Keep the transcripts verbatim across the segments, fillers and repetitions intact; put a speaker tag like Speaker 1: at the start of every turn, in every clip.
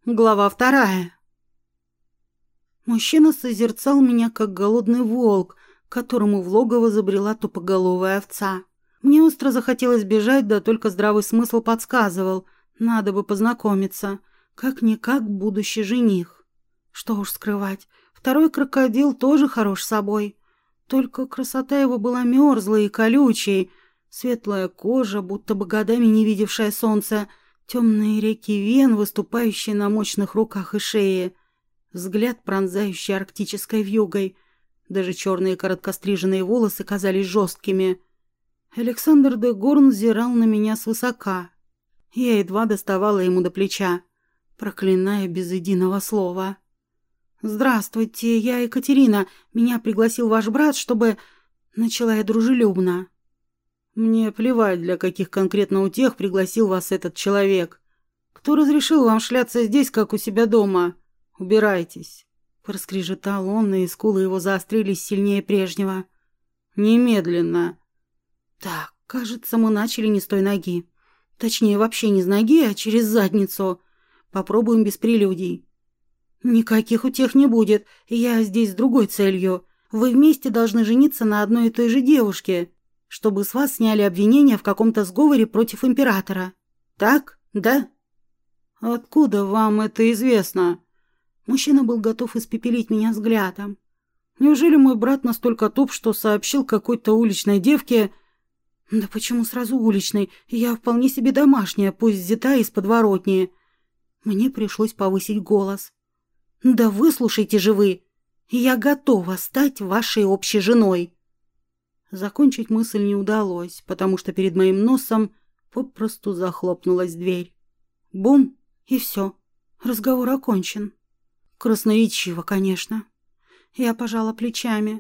Speaker 1: Глава вторая. Мужчина созерцал меня, как голодный волк, которому в логово забрела тупоголовая овца. Мне остро захотелось бежать, да только здравый смысл подсказывал. Надо бы познакомиться. Как-никак будущий жених. Что уж скрывать, второй крокодил тоже хорош собой. Только красота его была мерзлой и колючей. Светлая кожа, будто бы годами не видевшая солнца. Темные реки вен, выступающие на мощных руках и шее. Взгляд, пронзающий арктической вьюгой. Даже черные короткостриженные волосы казались жесткими. Александр де Горн взирал на меня свысока. Я едва доставала ему до плеча, проклиная без единого слова. «Здравствуйте, я Екатерина. Меня пригласил ваш брат, чтобы...» Начала я дружелюбно. «Мне плевать, для каких конкретно утех пригласил вас этот человек. Кто разрешил вам шляться здесь, как у себя дома? Убирайтесь!» Проскрежетал он, и скулы его заострились сильнее прежнего. «Немедленно!» Так, кажется, мы начали не с той ноги. Точнее, вообще не с ноги, а через задницу. Попробуем без прелюдий. «Никаких утех не будет. Я здесь с другой целью. Вы вместе должны жениться на одной и той же девушке, чтобы с вас сняли обвинения в каком-то сговоре против императора. Так, да?» «Откуда вам это известно?» Мужчина был готов испепелить меня взглядом. «Неужели мой брат настолько туп, что сообщил какой-то уличной девке...» «Да почему сразу уличной? Я вполне себе домашняя, пусть взята из подворотни». Мне пришлось повысить голос. «Да выслушайте же вы! Я готова стать вашей общей женой!» Закончить мысль не удалось, потому что перед моим носом попросту захлопнулась дверь. Бум! И все. Разговор окончен. Красноречиво, конечно. Я пожала плечами.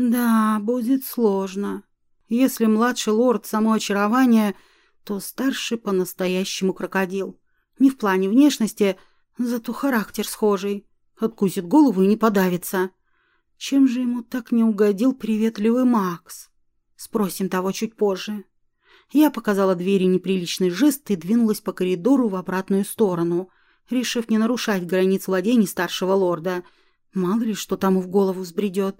Speaker 1: Да, будет сложно. Если младший лорд само очарование, то старший по-настоящему крокодил. Не в плане внешности, зато характер схожий. Откусит голову и не подавится. Чем же ему так не угодил приветливый Макс? Спросим того чуть позже. Я показала двери неприличный жест и двинулась по коридору в обратную сторону, решив не нарушать границ владений старшего лорда. Мало ли, что тому в голову взбредет.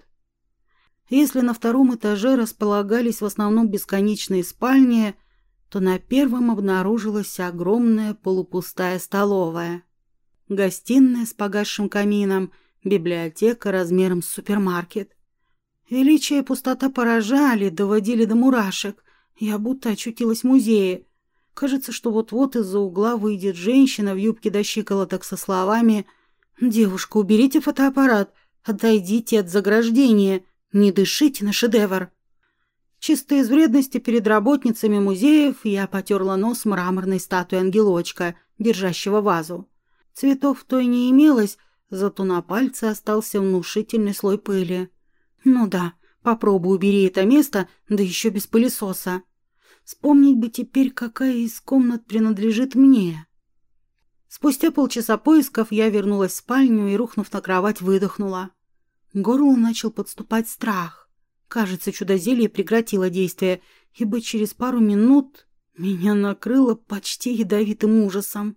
Speaker 1: Если на втором этаже располагались в основном бесконечные спальни, то на первом обнаружилась огромная полупустая столовая. Гостиная с погасшим камином, библиотека размером с супермаркет. Величие и пустота поражали, доводили до мурашек. Я будто очутилась в музее. Кажется, что вот-вот из-за угла выйдет женщина в юбке до щиколоток со словами: «Девушка, уберите фотоаппарат, отойдите от заграждения, не дышите на шедевр». Чисто из вредности перед работницами музеев я потерла нос мраморной статуи ангелочка, держащего вазу. Цветов в той не имелось, зато на пальце остался внушительный слой пыли. Ну да, попробуй убери это место, да еще без пылесоса. Вспомнить бы теперь, какая из комнат принадлежит мне. Спустя полчаса поисков я вернулась в спальню и, рухнув на кровать, выдохнула. К горлу начал подступать страх. Кажется, чудо-зелье прекратило действие, ибо через пару минут меня накрыло почти ядовитым ужасом.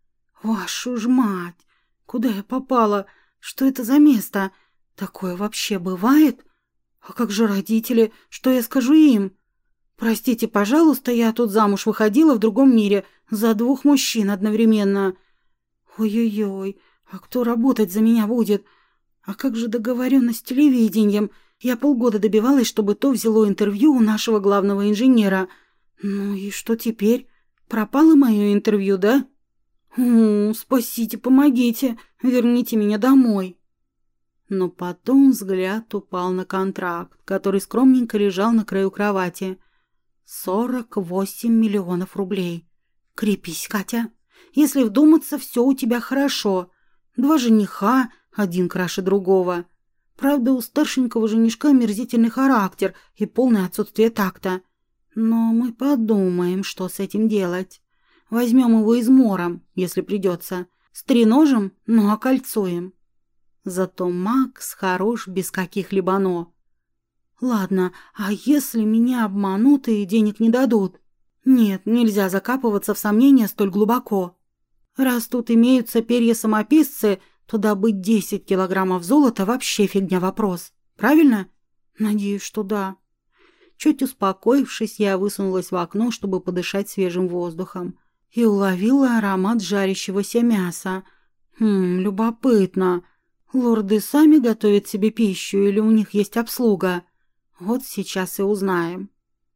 Speaker 1: Вашу ж мать! Куда я попала? Что это за место? Такое вообще бывает? А как же родители? Что я скажу им? Простите, пожалуйста, я тут замуж выходила в другом мире за двух мужчин одновременно. Ой-ой-ой, а кто работать за меня будет? А как же договоренность с телевидением? Я полгода добивалась, чтобы то взяло интервью у нашего главного инженера. Ну и что теперь? Пропало мое интервью, да? «О, спасите, помогите, верните меня домой». Но потом взгляд упал на контракт, который скромненько лежал на краю кровати. Сорок восемь миллионов рублей. Крепись, Катя. Если вдуматься, все у тебя хорошо. Два жениха, один краше другого. Правда, у старшенького женишка омерзительный характер и полное отсутствие такта. Но мы подумаем, что с этим делать. Возьмем его измором, если придется. Стреножим, но окольцуем. Зато Макс хорош без каких-либо «но». Ладно, а если меня обманут и денег не дадут? Нет, нельзя закапываться в сомнения столь глубоко. Раз тут имеются перья-самописцы, то добыть десять килограммов золота вообще фигня вопрос. Правильно? Надеюсь, что да. Чуть успокоившись, я высунулась в окно, чтобы подышать свежим воздухом, и уловила аромат жарящегося мяса. Хм, любопытно. Лорды сами готовят себе пищу или у них есть обслуга? Вот сейчас и узнаем.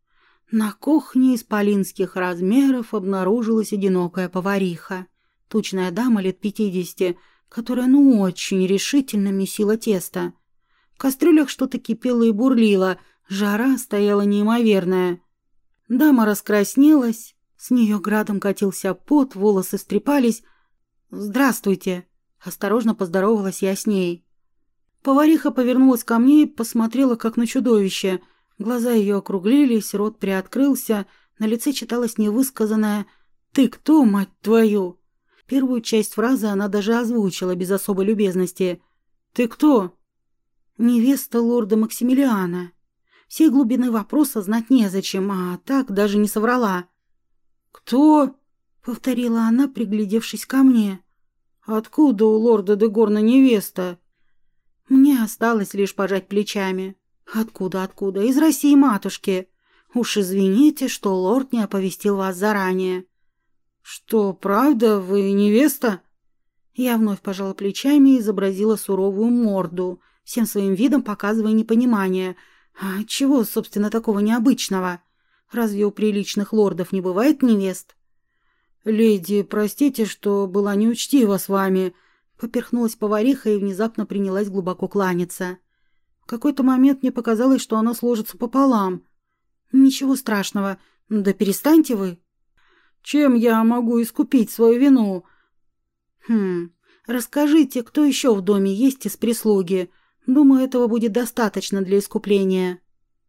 Speaker 1: На кухне исполинских размеров обнаружилась одинокая повариха. Тучная дама лет пятидесяти, которая ну очень решительно месила тесто. В кастрюлях что-то кипело и бурлило, жара стояла неимоверная. Дама раскраснелась, с нее градом катился пот, волосы встрепались. «Здравствуйте!» – осторожно поздоровалась я с ней. Повариха повернулась ко мне и посмотрела, как на чудовище. Глаза ее округлились, рот приоткрылся, на лице читалось невысказанное «Ты кто, мать твою?». Первую часть фразы она даже озвучила без особой любезности. «Ты кто?» «Невеста лорда Максимилиана». Всей глубины вопроса знать незачем, а так даже не соврала. «Кто?» — повторила она, приглядевшись ко мне. «Откуда у лорда де Горна невеста?» Мне осталось лишь пожать плечами. «Откуда, откуда? Из России, матушки. Уж извините, что лорд не оповестил вас заранее». «Что, правда, вы невеста?» Я вновь пожала плечами и изобразила суровую морду, всем своим видом показывая непонимание. А чего, собственно, такого необычного? Разве у приличных лордов не бывает невест? «Леди, простите, что была неучтива с вами», — поперхнулась повариха и внезапно принялась глубоко кланяться. В какой-то момент мне показалось, что она сложится пополам. «Ничего страшного. Да перестаньте вы». «Чем я могу искупить свою вину?» «Хм, расскажите, кто еще в доме есть из прислуги? Думаю, этого будет достаточно для искупления».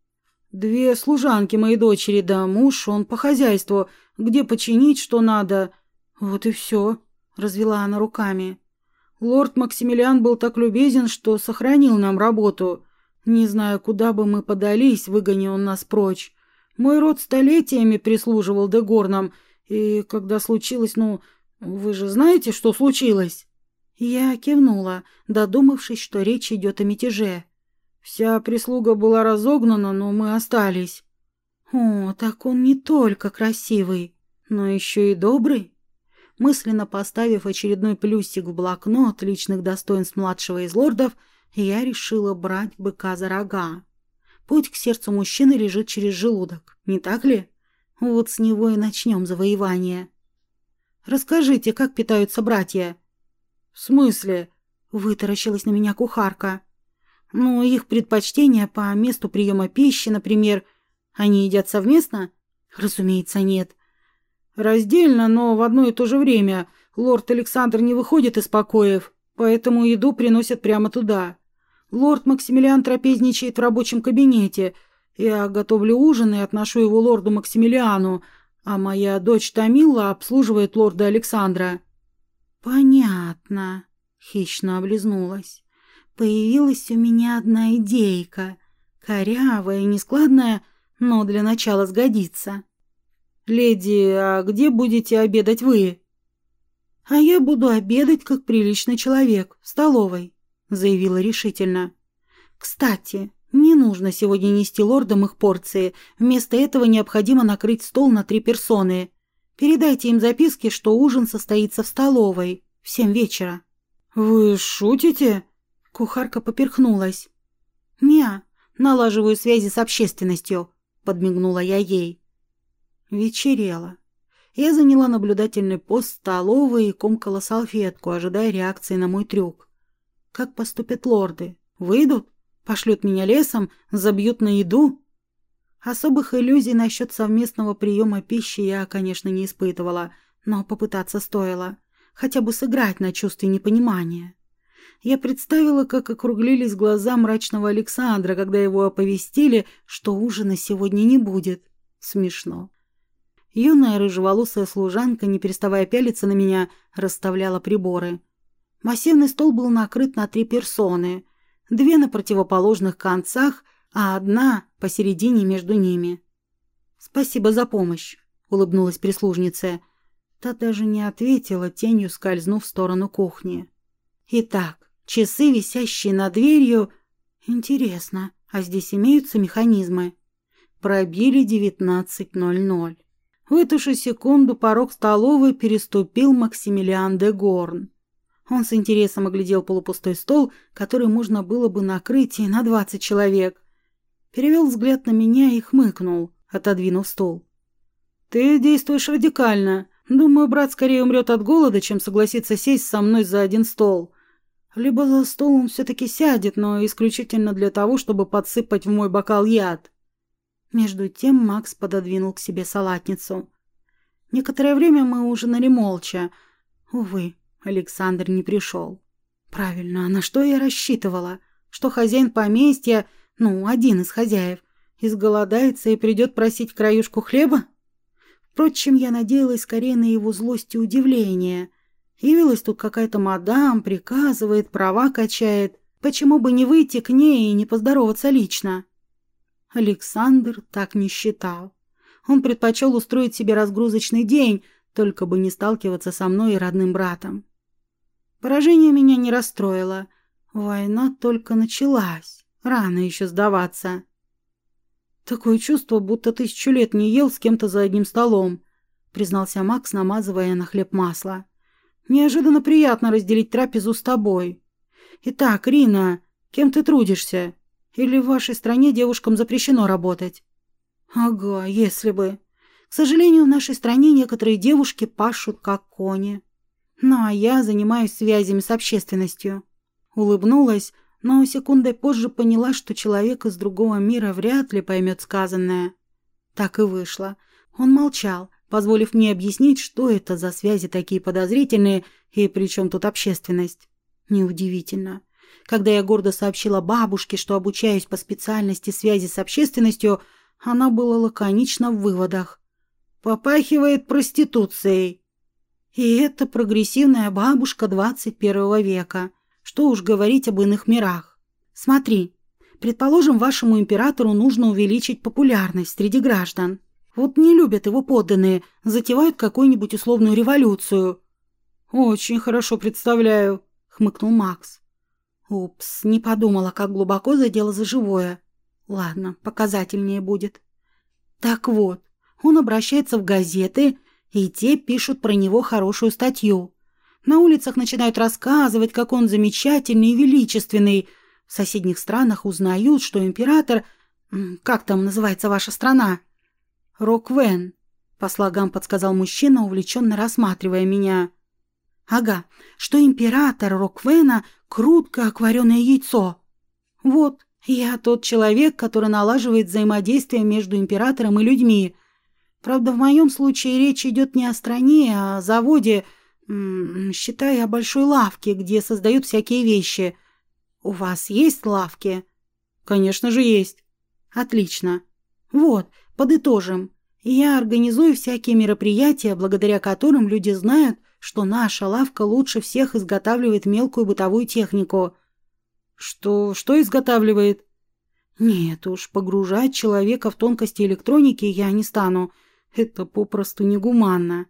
Speaker 1: «Две служанки моей дочери, да муж, он по хозяйству, где починить, что надо». «Вот и все», — развела она руками. «Лорд Максимилиан был так любезен, что сохранил нам работу. Не знаю, куда бы мы подались, выгони он нас прочь. Мой род столетиями прислуживал де Горнам, и когда случилось, ну, вы же знаете, что случилось?» Я кивнула, додумавшись, что речь идет о мятеже. «Вся прислуга была разогнана, но мы остались». «О, так он не только красивый, но еще и добрый». Мысленно поставив очередной плюсик в блокнот личных достоинств младшего из лордов, я решила брать быка за рога. Путь к сердцу мужчины лежит через желудок, не так ли? Вот с него и начнем завоевание. «Расскажите, как питаются братья?» «В смысле?» — вытаращилась на меня кухарка. «Ну, их предпочтения по месту приема пищи, например. Они едят совместно?» «Разумеется, нет». «Раздельно, но в одно и то же время. Лорд Александр не выходит из покоев, поэтому еду приносят прямо туда. Лорд Максимилиан трапезничает в рабочем кабинете. Я готовлю ужин и отношу его лорду Максимилиану, а моя дочь Тамила обслуживает лорда Александра». «Понятно», — хищно облизнулась. «Появилась у меня одна идейка. Корявая и нескладная, но для начала сгодится». «Леди, а где будете обедать вы?» «А я буду обедать, как приличный человек, в столовой», — заявила решительно. «Кстати, не нужно сегодня нести лордам их порции. Вместо этого необходимо накрыть стол на три персоны. Передайте им записки, что ужин состоится в столовой в семь вечера». «Вы шутите?» Кухарка поперхнулась. «Не, налаживаю связи с общественностью», — подмигнула я ей. Вечерело. Я заняла наблюдательный пост в столовой и комкала салфетку, ожидая реакции на мой трюк. Как поступят лорды? Выйдут? Пошлют меня лесом? Забьют на еду? Особых иллюзий насчет совместного приема пищи я, конечно, не испытывала, но попытаться стоило. Хотя бы сыграть на чувстве непонимания. Я представила, как округлились глаза мрачного Александра, когда его оповестили, что ужина сегодня не будет. Смешно. Юная рыжеволосая служанка, не переставая пялиться на меня, расставляла приборы. Массивный стол был накрыт на три персоны. Две на противоположных концах, а одна посередине между ними. «Спасибо за помощь», — улыбнулась прислужница. Та даже не ответила, тенью скользнув в сторону кухни. Итак, часы, висящие над дверью... Интересно, а здесь имеются механизмы? Пробили девятнадцать ноль ноль. В эту же секунду порог столовой переступил Максимилиан де Горн. Он с интересом оглядел полупустой стол, который можно было бы накрыть и на двадцать человек. Перевел взгляд на меня и хмыкнул, отодвинув стул. «Ты действуешь радикально. Думаю, брат скорее умрет от голода, чем согласится сесть со мной за один стол. Либо за стол он все-таки сядет, но исключительно для того, чтобы подсыпать в мой бокал яд». Между тем Макс пододвинул к себе салатницу. Некоторое время мы ужинали молча. Увы, Александр не пришел. Правильно, а на что я рассчитывала? Что хозяин поместья, ну, один из хозяев, изголодается и придет просить краюшку хлеба? Впрочем, я надеялась скорее на его злость и удивление. Явилась тут какая-то мадам, приказывает, права качает. Почему бы не выйти к ней и не поздороваться лично? Александр так не считал. Он предпочел устроить себе разгрузочный день, только бы не сталкиваться со мной и родным братом. Поражение меня не расстроило. Война только началась. Рано еще сдаваться. Такое чувство, будто тысячу лет не ел с кем-то за одним столом, признался Макс, намазывая на хлеб масло. Неожиданно приятно разделить трапезу с тобой. Итак, Рина, кем ты трудишься? Или в вашей стране девушкам запрещено работать? Ага, если бы. К сожалению, в нашей стране некоторые девушки пашут как кони. Ну, а я занимаюсь связями с общественностью. Улыбнулась, но секундой позже поняла, что человек из другого мира вряд ли поймет сказанное. Так и вышло. Он молчал, позволив мне объяснить, что это за связи такие подозрительные и при чем тут общественность. Неудивительно. Когда я гордо сообщила бабушке, что обучаюсь по специальности связи с общественностью, она была лаконична в выводах. Попахивает проституцией. И это прогрессивная бабушка двадцать первого века. Что уж говорить об иных мирах. Смотри, предположим, вашему императору нужно увеличить популярность среди граждан. Вот не любят его подданные, затевают какую-нибудь условную революцию. Очень хорошо представляю, хмыкнул Макс. Упс, не подумала, как глубоко задело за живое. Ладно, показательнее будет. Так вот, он обращается в газеты, и те пишут про него хорошую статью. На улицах начинают рассказывать, как он замечательный и величественный. В соседних странах узнают, что император... Как там называется ваша страна? Роквен, по слогам подсказал мужчина, увлеченно рассматривая меня. Ага, что император Роквена крут, как вареное яйцо. Вот, я тот человек, который налаживает взаимодействие между императором и людьми. Правда, в моем случае речь идет не о стране, а о заводе, м-м, считай, о большой лавке, где создают всякие вещи. У вас есть лавки? Конечно же есть. Отлично. Вот, подытожим. Я организую всякие мероприятия, благодаря которым люди знают, что наша лавка лучше всех изготавливает мелкую бытовую технику. Что, что изготавливает? Нет уж, погружать человека в тонкости электроники я не стану. Это попросту негуманно.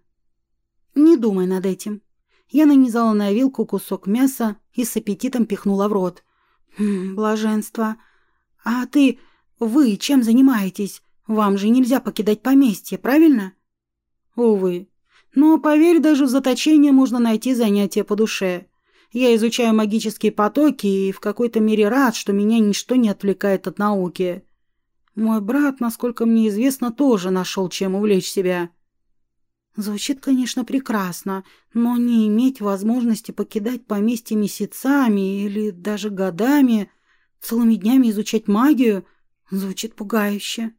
Speaker 1: Не думай над этим. Я нанизала на вилку кусок мяса и с аппетитом пихнула в рот. Хм, блаженство. А ты, вы чем занимаетесь? Вам же нельзя покидать поместье, правильно? Увы. Но, поверь, даже в заточении можно найти занятия по душе. Я изучаю магические потоки и в какой-то мере рад, что меня ничто не отвлекает от науки. Мой брат, насколько мне известно, тоже нашел, чем увлечь себя. Звучит, конечно, прекрасно, но не иметь возможности покидать поместье месяцами или даже годами, целыми днями изучать магию, звучит пугающе.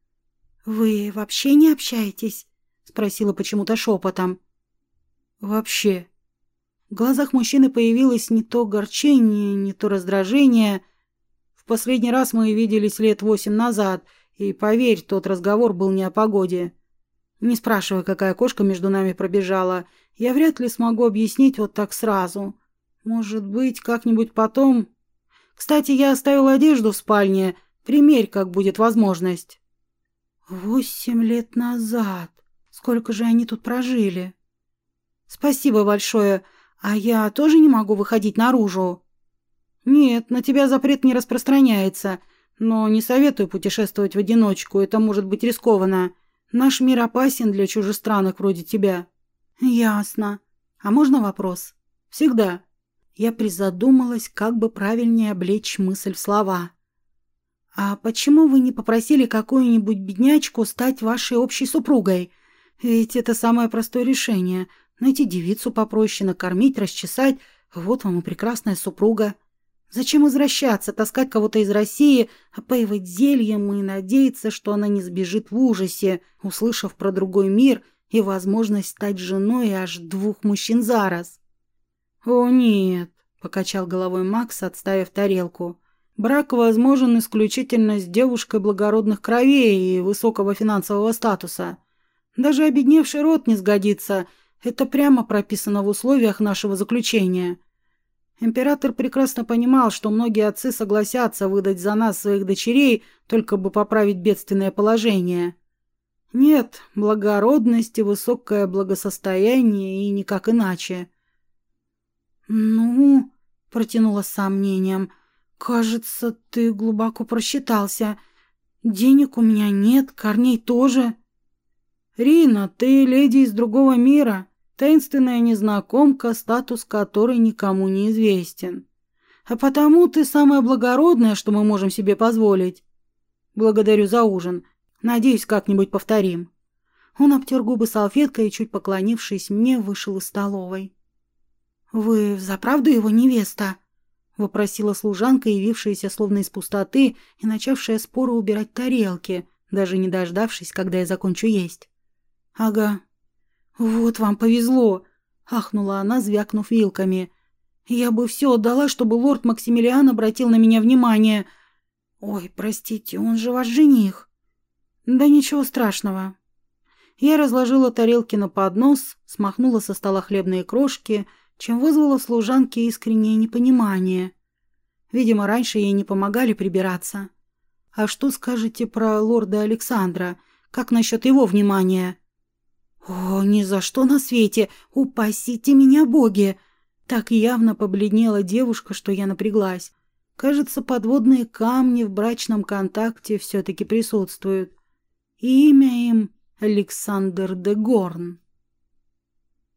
Speaker 1: «Вы вообще не общаетесь?» — спросила почему-то шепотом. «Вообще». В глазах мужчины появилось не то горчение, не то раздражение. В последний раз мы виделись лет восемь назад, и, поверь, тот разговор был не о погоде. Не спрашивай, какая кошка между нами пробежала. Я вряд ли смогу объяснить вот так сразу. Может быть, как-нибудь потом. Кстати, я оставила одежду в спальне. Примерь, как будет возможность. Восемь лет назад. Сколько же они тут прожили? Спасибо большое. А я тоже не могу выходить наружу? Нет, на тебя запрет не распространяется. Но не советую путешествовать в одиночку, это может быть рискованно. Наш мир опасен для чужестранок вроде тебя. Ясно. А можно вопрос? Всегда. Я призадумалась, как бы правильнее облечь мысль в слова. А почему вы не попросили какую-нибудь беднячку стать вашей общей супругой? Ведь это самое простое решение. Найти девицу попроще, накормить, расчесать. Вот вам и прекрасная супруга. Зачем возвращаться, таскать кого-то из России, опаивать зельем и надеяться, что она не сбежит в ужасе, услышав про другой мир и возможность стать женой аж двух мужчин за раз? «О, нет», — покачал головой Макс, отставив тарелку. «Брак возможен исключительно с девушкой благородных кровей и высокого финансового статуса. Даже обедневший род не сгодится. Это прямо прописано в условиях нашего заключения». Император прекрасно понимал, что многие отцы согласятся выдать за нас своих дочерей, только бы поправить бедственное положение. Нет, благородность и высокое благосостояние, и никак иначе. «Ну...» — протянула с сомнением. «Кажется, ты глубоко просчитался. Денег у меня нет, корней тоже». «Рина, ты леди из другого мира». Таинственная незнакомка, статус которой никому не известен. А потому ты самая благородная, что мы можем себе позволить. Благодарю за ужин. Надеюсь, как-нибудь повторим». Он обтер губы салфеткой и, чуть поклонившись мне, вышел из столовой. «Вы взаправду его невеста?» — вопросила служанка, явившаяся словно из пустоты и начавшая споро убирать тарелки, даже не дождавшись, когда я закончу есть. «Ага». «Вот вам повезло!» — ахнула она, звякнув вилками. «Я бы все отдала, чтобы лорд Максимилиан обратил на меня внимание. Ой, простите, он же ваш жених». «Да ничего страшного». Я разложила тарелки на поднос, смахнула со стола хлебные крошки, чем вызвала в служанке искреннее непонимание. Видимо, раньше ей не помогали прибираться. «А что скажете про лорда Александра? Как насчет его внимания?» «О, ни за что на свете! Упасите меня, боги!» Так явно побледнела девушка, что я напряглась. Кажется, подводные камни в брачном контакте все-таки присутствуют. И имя им Александр де Горн.